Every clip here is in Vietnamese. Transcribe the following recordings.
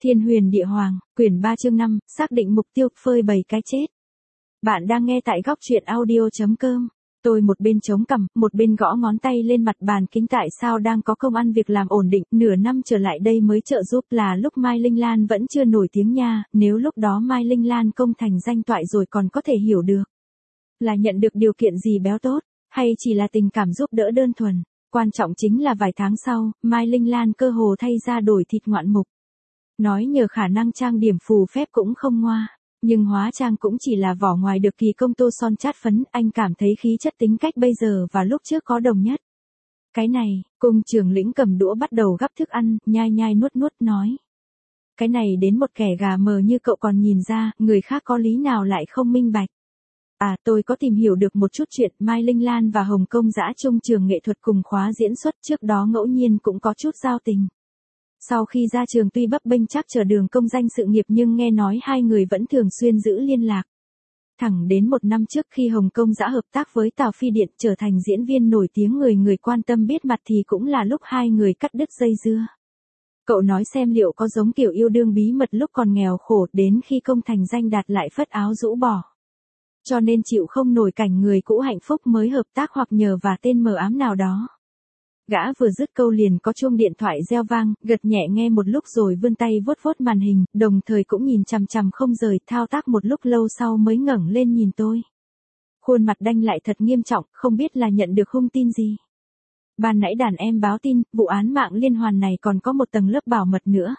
Thiên huyền địa hoàng, quyển 3 chương 5, xác định mục tiêu, phơi bày cái chết. Bạn đang nghe tại góc truyện audio.com. Tôi một bên chống cằm, một bên gõ ngón tay lên mặt bàn kính tại sao đang có công ăn việc làm ổn định, nửa năm trở lại đây mới trợ giúp là lúc Mai Linh Lan vẫn chưa nổi tiếng nha, nếu lúc đó Mai Linh Lan công thành danh toại rồi còn có thể hiểu được. Là nhận được điều kiện gì béo tốt, hay chỉ là tình cảm giúp đỡ đơn thuần. Quan trọng chính là vài tháng sau, Mai Linh Lan cơ hồ thay ra đổi thịt ngoạn mục. Nói nhờ khả năng trang điểm phù phép cũng không ngoa, nhưng hóa trang cũng chỉ là vỏ ngoài được kỳ công tô son chát phấn, anh cảm thấy khí chất tính cách bây giờ và lúc trước có đồng nhất. Cái này, cung trưởng lĩnh cầm đũa bắt đầu gắp thức ăn, nhai nhai nuốt nuốt nói. Cái này đến một kẻ gà mờ như cậu còn nhìn ra, người khác có lý nào lại không minh bạch. À, tôi có tìm hiểu được một chút chuyện, Mai Linh Lan và Hồng Công dã chung trường nghệ thuật cùng khóa diễn xuất, trước đó ngẫu nhiên cũng có chút giao tình. Sau khi ra trường tuy bấp bênh chắc trở đường công danh sự nghiệp nhưng nghe nói hai người vẫn thường xuyên giữ liên lạc. Thẳng đến một năm trước khi Hồng Công dã hợp tác với Tào Phi Điện trở thành diễn viên nổi tiếng người quan tâm biết mặt thì cũng là lúc hai người cắt đứt dây dưa. Cậu nói xem liệu có giống kiểu yêu đương bí mật lúc còn nghèo khổ đến khi công thành danh đạt lại phất áo rũ bỏ. Cho nên chịu không nổi cảnh người cũ hạnh phúc mới hợp tác hoặc nhờ và tên mờ ám nào đó. Gã vừa dứt câu liền có chuông điện thoại reo vang, gật nhẹ nghe một lúc rồi vươn tay vuốt vuốt màn hình, đồng thời cũng nhìn chằm chằm không rời, thao tác một lúc lâu sau mới ngẩng lên nhìn tôi. Khuôn mặt đanh lại thật nghiêm trọng, không biết là nhận được hung tin gì. Ban nãy đàn em báo tin, vụ án mạng liên hoàn này còn có một tầng lớp bảo mật nữa.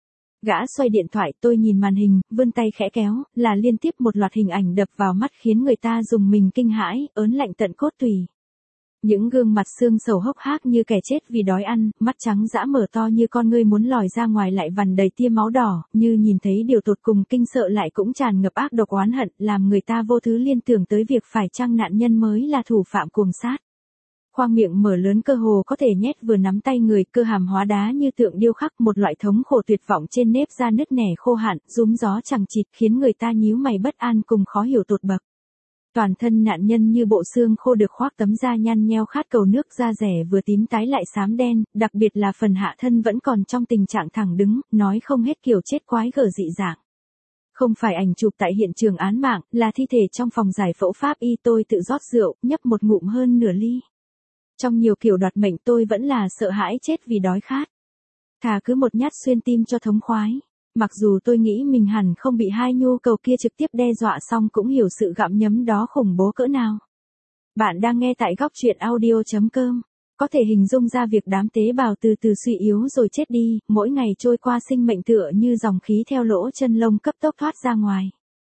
Gã xoay điện thoại, tôi nhìn màn hình, vươn tay khẽ kéo, là liên tiếp một loạt hình ảnh đập vào mắt khiến người ta dùng mình kinh hãi, ớn lạnh tận cốt tủy. Những gương mặt xương sầu hốc hác như kẻ chết vì đói ăn, mắt trắng dã mở to như con ngươi muốn lòi ra ngoài lại vằn đầy tia máu đỏ, như nhìn thấy điều tột cùng kinh sợ lại cũng tràn ngập ác độc oán hận, làm người ta vô thứ liên tưởng tới việc phải chăng nạn nhân mới là thủ phạm cuồng sát. Khoang miệng mở lớn cơ hồ có thể nhét vừa nắm tay người, cơ hàm hóa đá như tượng điêu khắc, một loại thống khổ tuyệt vọng trên nếp da nứt nẻ khô hạn, rúm gió chẳng chịt khiến người ta nhíu mày bất an cùng khó hiểu tột bậc. Toàn thân nạn nhân như bộ xương khô được khoác tấm da nhăn nheo khát cầu nước, da rẻ vừa tím tái lại xám đen, đặc biệt là phần hạ thân vẫn còn trong tình trạng thẳng đứng, nói không hết kiểu chết quái gở dị dạng. Không phải ảnh chụp tại hiện trường án mạng, là thi thể trong phòng giải phẫu pháp y. Tôi tự rót rượu, nhấp một ngụm hơn nửa ly. Trong nhiều kiểu đoạt mệnh tôi vẫn là sợ hãi chết vì đói khát. Thà cứ một nhát xuyên tim cho thống khoái. Mặc dù tôi nghĩ mình hẳn không bị hai nhu cầu kia trực tiếp đe dọa xong cũng hiểu sự gặm nhấm đó khủng bố cỡ nào. Bạn đang nghe tại góc truyện audio.com. Có thể hình dung ra việc đám tế bào từ từ suy yếu rồi chết đi, mỗi ngày trôi qua sinh mệnh tựa như dòng khí theo lỗ chân lông cấp tốc thoát ra ngoài.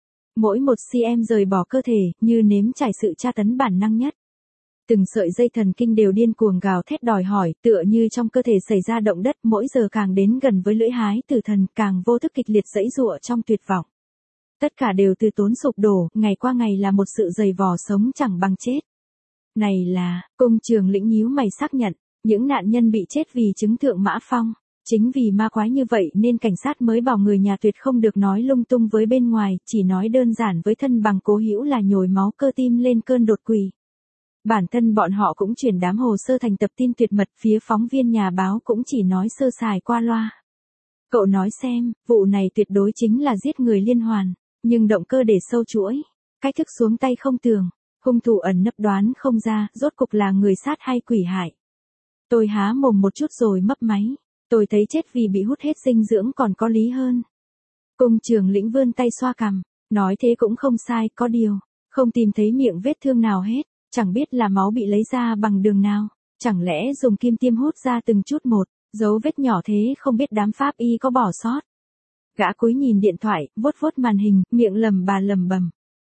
Mỗi một cm rời bỏ cơ thể, như nếm trải sự tra tấn bản năng nhất. Từng sợi dây thần kinh đều điên cuồng gào thét đòi hỏi, tựa như trong cơ thể xảy ra động đất, mỗi giờ càng đến gần với lưỡi hái tử thần, càng vô thức kịch liệt giãy giụa trong tuyệt vọng. Tất cả đều từ tốn sụp đổ, ngày qua ngày là một sự dày vò sống chẳng bằng chết. Này là, cung trường lĩnh nhíu mày xác nhận, những nạn nhân bị chết vì chứng thượng mã phong. Chính vì ma quái như vậy nên cảnh sát mới bảo người nhà tuyệt không được nói lung tung với bên ngoài, chỉ nói đơn giản với thân bằng cố hữu là nhồi máu cơ tim lên cơn đột quỵ. Bản thân bọn họ cũng chuyển đám hồ sơ thành tập tin tuyệt mật, phía phóng viên nhà báo cũng chỉ nói sơ sài qua loa. Cậu nói xem, vụ này tuyệt đối chính là giết người liên hoàn, nhưng động cơ để sâu chuỗi, cách thức xuống tay không tường, hung thủ ẩn nấp đoán không ra, rốt cục là người sát hay quỷ hại. Tôi há mồm một chút rồi mấp máy, tôi thấy chết vì bị hút hết dinh dưỡng còn có lý hơn. Cung trường lĩnh vươn tay xoa cằm, nói thế cũng không sai, có điều, không tìm thấy miệng vết thương nào hết. Chẳng biết là máu bị lấy ra bằng đường nào, chẳng lẽ dùng kim tiêm hút ra từng chút một, dấu vết nhỏ thế không biết đám pháp y có bỏ sót. Gã cúi nhìn điện thoại, vuốt vuốt màn hình, miệng lầm bầm.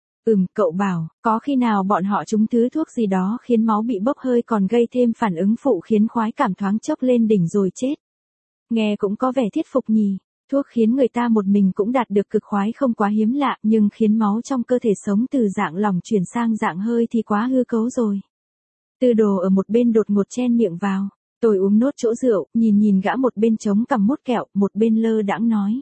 Cậu bảo, có khi nào bọn họ trúng thứ thuốc gì đó khiến máu bị bốc hơi còn gây thêm phản ứng phụ khiến khoái cảm thoáng chốc lên đỉnh rồi chết. Nghe cũng có vẻ thuyết phục nhỉ. Thuốc khiến người ta một mình cũng đạt được cực khoái không quá hiếm lạ, nhưng khiến máu trong cơ thể sống từ dạng lỏng chuyển sang dạng hơi thì quá hư cấu rồi. Tư Đồ ở một bên đột ngột chen miệng vào, tôi uống nốt chỗ rượu, nhìn gã một bên chống cằm mút kẹo, một bên lơ đãng nói.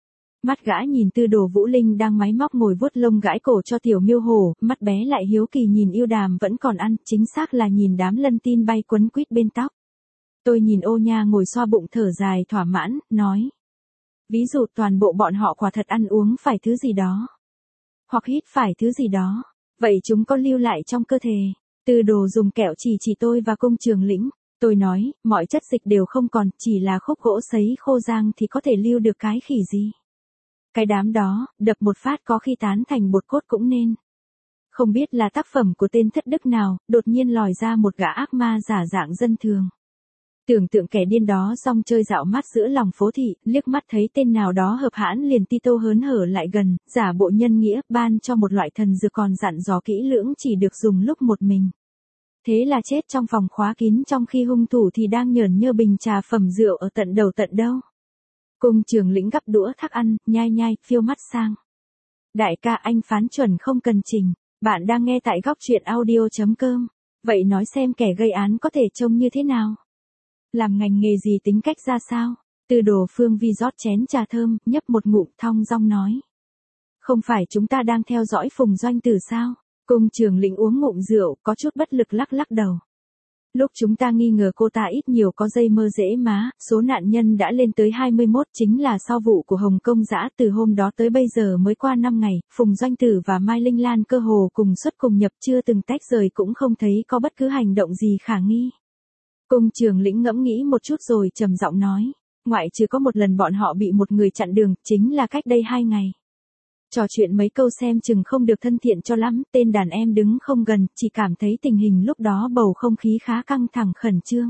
Mắt gã nhìn Tư Đồ Vũ Linh đang máy móc ngồi vuốt lông gãi cổ cho tiểu miêu hổ, mắt bé lại hiếu kỳ nhìn yêu đàm vẫn còn ăn, chính xác là nhìn đám lân tin bay quấn quýt bên tóc. Tôi nhìn ô nha ngồi xoa bụng thở dài thỏa mãn, nói. Ví dụ toàn bộ bọn họ quả thật ăn uống phải thứ gì đó. Hoặc hít phải thứ gì đó. Vậy chúng có lưu lại trong cơ thể. Tư Đồ dùng kẹo chỉ tôi và Cung Trường Lĩnh. Tôi nói, mọi chất dịch đều không còn, chỉ là khúc gỗ sấy khô rang thì có thể lưu được cái khỉ gì. Cái đám đó, đập một phát có khi tán thành bột cốt cũng nên. Không biết là tác phẩm của tên thất đức nào, đột nhiên lòi ra một gã ác ma giả dạng dân thường. Tưởng tượng kẻ điên đó xong chơi dạo mát giữa lòng phố thị, liếc mắt thấy tên nào đó hợp hãn liền ti tô hớn hở lại gần, giả bộ nhân nghĩa, ban cho một loại thần dược còn dặn dò kỹ lưỡng chỉ được dùng lúc một mình. Thế là chết trong phòng khóa kín trong khi hung thủ thì đang nhởn nhơ bình trà phẩm rượu ở tận đầu tận đâu. Cung Trường Lĩnh gắp đũa thắc ăn, nhai nhai, phiêu mắt sang. Đại ca anh phán chuẩn không cần chỉnh, bạn đang nghe tại góc truyện audio.com. Vậy nói xem kẻ gây án có thể trông như thế nào? Làm ngành nghề gì, tính cách ra sao? Tư Đồ Phương Vi rót chén trà thơm, nhấp một ngụm thong dong nói. Không phải chúng ta đang theo dõi Phùng Doanh Tử sao? Cung Trường Lĩnh uống ngụm rượu, có chút bất lực lắc lắc đầu. Lúc chúng ta nghi ngờ cô ta ít nhiều có dây mơ rễ má, số nạn nhân đã lên tới 21, chính là sau vụ của Hồng Công Dã. Từ hôm đó tới bây giờ mới qua 5 ngày, Phùng Doanh Tử và Mai Linh Lan cơ hồ cùng xuất cùng nhập, chưa từng tách rời, cũng không thấy có bất cứ hành động gì khả nghi. Cung Trường Lĩnh ngẫm nghĩ một chút rồi trầm giọng nói, ngoại trừ có một lần bọn họ bị một người chặn đường, chính là cách đây 2 ngày. Trò chuyện mấy câu xem chừng không được thân thiện cho lắm, tên đàn em đứng không gần, chỉ cảm thấy tình hình lúc đó bầu không khí khá căng thẳng khẩn trương.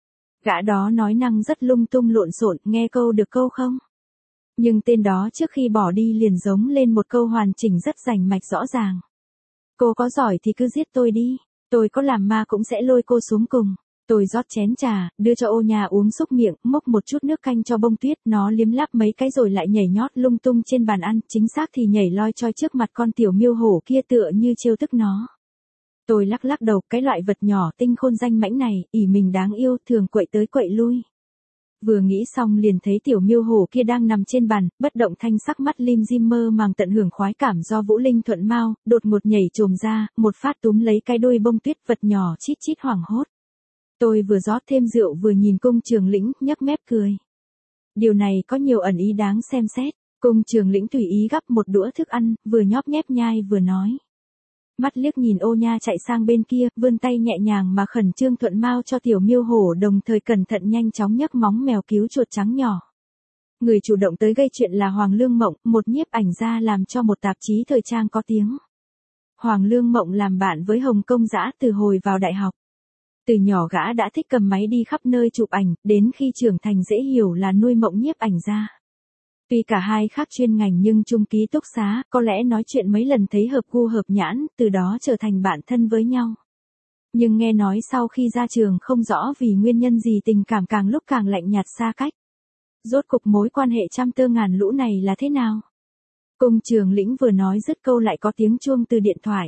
Gã đó nói năng rất lung tung lộn xộn, nghe câu được câu không. Nhưng tên đó trước khi bỏ đi liền giống lên một câu hoàn chỉnh rất rành mạch rõ ràng. Cô có giỏi thì cứ giết tôi đi, tôi có làm ma cũng sẽ lôi cô xuống cùng. Tôi rót chén trà, đưa cho Ô Nha uống xúc miệng, múc một chút nước canh cho Bông Tuyết, nó liếm láp mấy cái rồi lại nhảy nhót lung tung trên bàn ăn, chính xác thì nhảy loi choi trước mặt con tiểu miêu hổ kia tựa như trêu tức nó. Tôi lắc lắc đầu, cái loại vật nhỏ tinh khôn danh mãnh này, ỷ mình đáng yêu, thường quậy tới quậy lui. Vừa nghĩ xong liền thấy tiểu miêu hổ kia đang nằm trên bàn, bất động thanh sắc, mắt lim dim mơ màng tận hưởng khoái cảm do Vũ Linh thuận mau, đột ngột nhảy chồm ra, một phát túm lấy cái đuôi Bông Tuyết, vật nhỏ chít chít hoảng hốt. Tôi vừa rót thêm rượu vừa nhìn Cung Trường Lĩnh, nhếch mép cười. Điều này có nhiều ẩn ý đáng xem xét. Cung Trường Lĩnh tùy ý gắp một đũa thức ăn, vừa nhóp nhép nhai vừa nói. Mắt liếc nhìn Ô Nha chạy sang bên kia, vươn tay nhẹ nhàng mà khẩn trương thuận mau cho tiểu miêu hổ, đồng thời cẩn thận nhanh chóng nhấc móng mèo cứu chuột trắng nhỏ. Người chủ động tới gây chuyện là Hoàng Lương Mộng, một nhiếp ảnh gia làm cho một tạp chí thời trang có tiếng. Hoàng Lương Mộng làm bạn với Hồng Công Dã từ hồi vào đại học. Từ nhỏ gã đã thích cầm máy đi khắp nơi chụp ảnh, đến khi trưởng thành dễ hiểu là nuôi Mộng nhiếp ảnh gia. Tuy cả hai khác chuyên ngành nhưng chung ký túc xá, có lẽ nói chuyện mấy lần thấy hợp gu hợp nhãn, từ đó trở thành bạn thân với nhau. Nhưng nghe nói sau khi ra trường không rõ vì nguyên nhân gì tình cảm càng lúc càng lạnh nhạt xa cách. Rốt cục mối quan hệ trăm tơ ngàn lũ này là thế nào? Cung Trường Lĩnh vừa nói dứt câu lại có tiếng chuông từ điện thoại.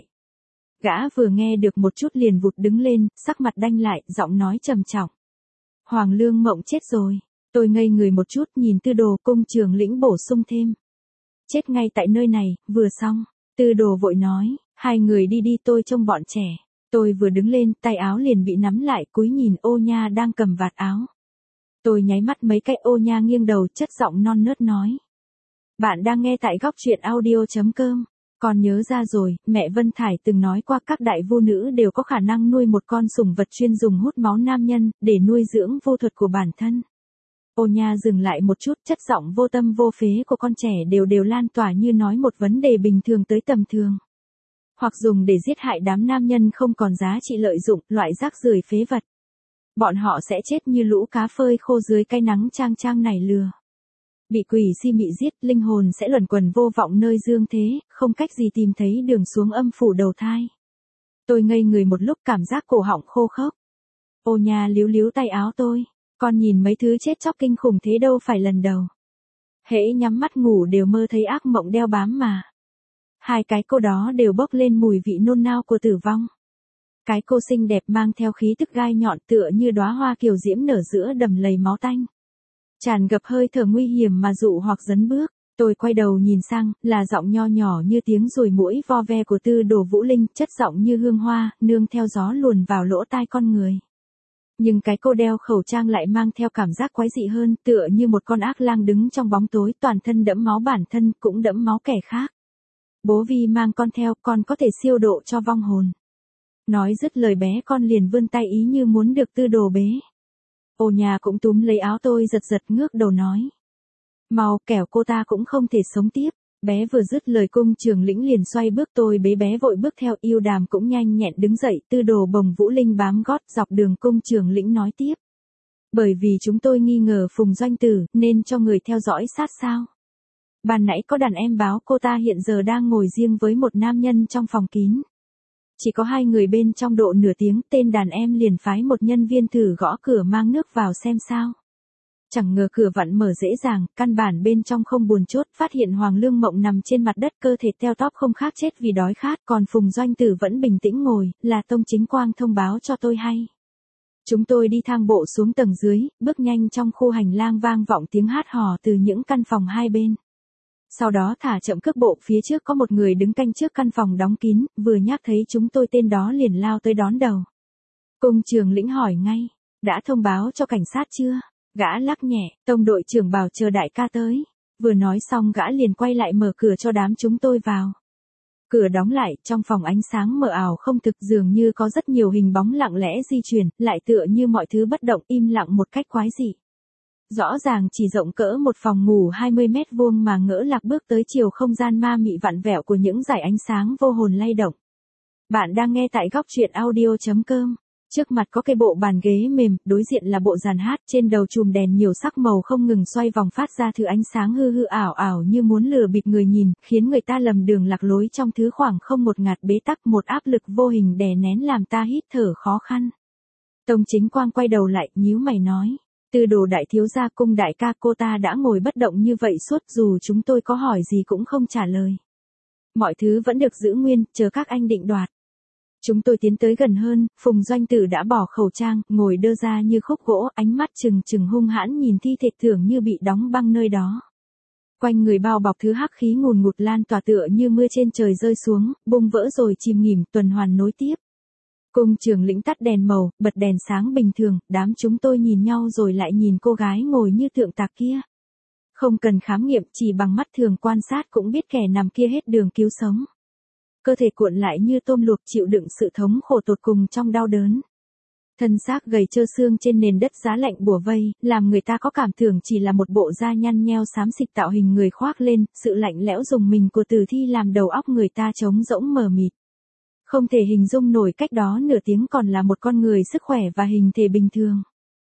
Gã vừa nghe được một chút liền vụt đứng lên, sắc mặt đanh lại, giọng nói trầm trọng. Hoàng Lương Mộng chết rồi. Tôi ngây người một chút nhìn Tư Đồ. Cung Trường Lĩnh bổ sung thêm. Chết ngay tại nơi này, vừa xong. Tư Đồ vội nói, hai người đi đi, tôi trông bọn trẻ. Tôi vừa đứng lên, tay áo liền bị nắm lại, cúi nhìn Ô Nha đang cầm vạt áo. Tôi nháy mắt mấy cái, Ô Nha nghiêng đầu, chất giọng non nớt nói. Bạn đang nghe tại góc truyện audio.com. Con nhớ ra rồi, mẹ Vân Thải từng nói qua các đại vô nữ đều có khả năng nuôi một con sủng vật chuyên dùng hút máu nam nhân, để nuôi dưỡng vô thuật của bản thân. Ô Nha dừng lại một chút, chất giọng vô tâm vô phế của con trẻ đều lan tỏa như nói một vấn đề bình thường tới tầm thường. Hoặc dùng để giết hại đám nam nhân không còn giá trị lợi dụng, loại rác rưởi phế vật. Bọn họ sẽ chết như lũ cá phơi khô dưới cái nắng chang chang này lừa. Bị quỷ si mị giết, linh hồn sẽ luẩn quẩn vô vọng nơi dương thế, không cách gì tìm thấy đường xuống âm phủ đầu thai. Tôi ngây người một lúc, cảm giác cổ họng khô khốc. Ô Nha líu líu tay áo tôi. Con nhìn mấy thứ chết chóc kinh khủng thế đâu phải lần đầu. Hễ nhắm mắt ngủ đều mơ thấy ác mộng đeo bám mà. Hai cái cô đó đều bốc lên mùi vị nôn nao của tử vong. Cái cô xinh đẹp mang theo khí tức gai nhọn tựa như đóa hoa kiều diễm nở giữa đầm lầy máu tanh. Tràn ngập hơi thở nguy hiểm mà dụ hoặc dấn bước. Tôi quay đầu nhìn sang, là giọng nho nhỏ như tiếng ruồi muỗi vo ve của Tư Đồ Vũ Linh, chất giọng như hương hoa, nương theo gió luồn vào lỗ tai con người. Nhưng cái cô đeo khẩu trang lại mang theo cảm giác quái dị hơn, tựa như một con ác lang đứng trong bóng tối, toàn thân đẫm máu, bản thân cũng đẫm máu kẻ khác. Bố Vi mang con theo, con có thể siêu độ cho vong hồn. Nói dứt lời bé con liền vươn tay ý như muốn được tư đồ bế. Ồ nhà cũng túm lấy áo tôi giật giật ngước đầu nói. Mau kẻo cô ta cũng không thể sống tiếp. Bé vừa dứt lời cung trường lĩnh liền xoay bước, tôi bế bé vội bước theo, Yêu Đàm cũng nhanh nhẹn đứng dậy, Tư Đồ Bồng Vũ Linh bám gót dọc đường. Cung trường lĩnh nói tiếp. Bởi vì chúng tôi nghi ngờ Phùng Doanh Tử, nên cho người theo dõi sát sao. Ban nãy có đàn em báo cô ta hiện giờ đang ngồi riêng với một nam nhân trong phòng kín. Chỉ có 2 người bên trong, độ nửa tiếng, tên đàn em liền phái một nhân viên thử gõ cửa mang nước vào xem sao. Chẳng ngờ cửa vặn mở dễ dàng, căn bản bên trong không buồn chốt, phát hiện Hoàng Lương Mộng nằm trên mặt đất, cơ thể teo tóp không khác chết vì đói khát, còn Phùng Doanh Tử vẫn bình tĩnh ngồi, là Tông Chính Quang thông báo cho tôi hay. Chúng tôi đi thang bộ xuống tầng dưới, bước nhanh trong khu hành lang, vang vọng tiếng hát hò từ những căn phòng hai bên. Sau đó thả chậm cước bộ, phía trước có một người đứng canh trước căn phòng đóng kín, vừa nhắc thấy chúng tôi tên đó liền lao tới đón đầu. Cung trường lĩnh hỏi ngay, đã thông báo cho cảnh sát chưa? Gã lắc nhẹ, Tông đội trưởng bảo chờ đại ca tới. Vừa nói xong gã liền quay lại mở cửa cho đám chúng tôi vào. Cửa đóng lại, trong phòng ánh sáng mờ ảo không thực, dường như có rất nhiều hình bóng lặng lẽ di chuyển, lại tựa như mọi thứ bất động, im lặng một cách quái dị. Rõ ràng chỉ rộng cỡ một phòng ngủ 20 mét vuông mà ngỡ lạc bước tới chiều không gian ma mị vặn vẹo của những dải ánh sáng vô hồn lay động. Bạn đang nghe tại góc truyện audio.com. Trước mặt có cái bộ bàn ghế mềm, đối diện là bộ dàn hát, trên đầu chùm đèn nhiều sắc màu không ngừng xoay vòng phát ra thứ ánh sáng hư hư ảo ảo như muốn lừa bịp người nhìn, khiến người ta lầm đường lạc lối trong thứ khoảng không, một ngạt bế tắc, một áp lực vô hình đè nén làm ta hít thở khó khăn. Tông Chính Quang quay đầu lại, nhíu mày nói. Tư Đồ đại thiếu gia, Cung đại ca, cô ta đã ngồi bất động như vậy suốt, dù chúng tôi có hỏi gì cũng không trả lời. Mọi thứ vẫn được giữ nguyên, chờ các anh định đoạt. Chúng tôi tiến tới gần hơn, Phùng Doanh Tử đã bỏ khẩu trang, ngồi đơ ra như khúc gỗ, ánh mắt trừng trừng hung hãn nhìn thi thể tưởng như bị đóng băng nơi đó. Quanh người bao bọc thứ hắc khí ngùn ngụt lan tỏa tựa như mưa trên trời rơi xuống, bung vỡ rồi chìm nghỉm, tuần hoàn nối tiếp. Cung trường lĩnh tắt đèn màu, bật đèn sáng bình thường, đám chúng tôi nhìn nhau rồi lại nhìn cô gái ngồi như tượng tạc kia. Không cần khám nghiệm, chỉ bằng mắt thường quan sát cũng biết kẻ nằm kia hết đường cứu sống. Cơ thể cuộn lại như tôm luộc, chịu đựng sự thống khổ tột cùng trong đau đớn. Thân xác gầy trơ xương trên nền đất giá lạnh bủa vây, làm người ta có cảm tưởng chỉ là một bộ da nhăn nheo xám xịt tạo hình người khoác lên, sự lạnh lẽo rùng mình của tử thi làm đầu óc người ta trống rỗng mờ mịt. Không thể hình dung nổi cách đó nửa tiếng còn là một con người sức khỏe và hình thể bình thường.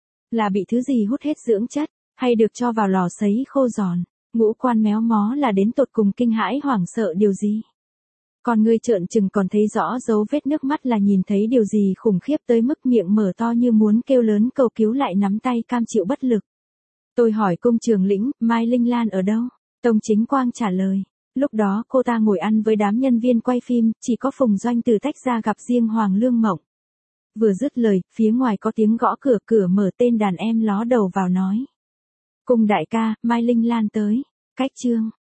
Là bị thứ gì hút hết dưỡng chất, hay được cho vào lò sấy khô giòn, ngũ quan méo mó là đến tột cùng kinh hãi hoảng sợ điều gì. Còn người trợn trừng còn thấy rõ dấu vết nước mắt là nhìn thấy điều gì khủng khiếp tới mức miệng mở to như muốn kêu lớn cầu cứu, lại nắm tay cam chịu bất lực. Tôi hỏi Cung trường lĩnh, Mai Linh Lan ở đâu? Tông Chính Quang trả lời. Lúc đó cô ta ngồi ăn với đám nhân viên quay phim, chỉ có Phùng Doanh Tử tách ra gặp riêng Hoàng Lương Mộng. Vừa dứt lời, phía ngoài có tiếng gõ cửa, cửa mở, tên đàn em ló đầu vào nói. Cung đại ca, Mai Linh Lan tới. Cách chương.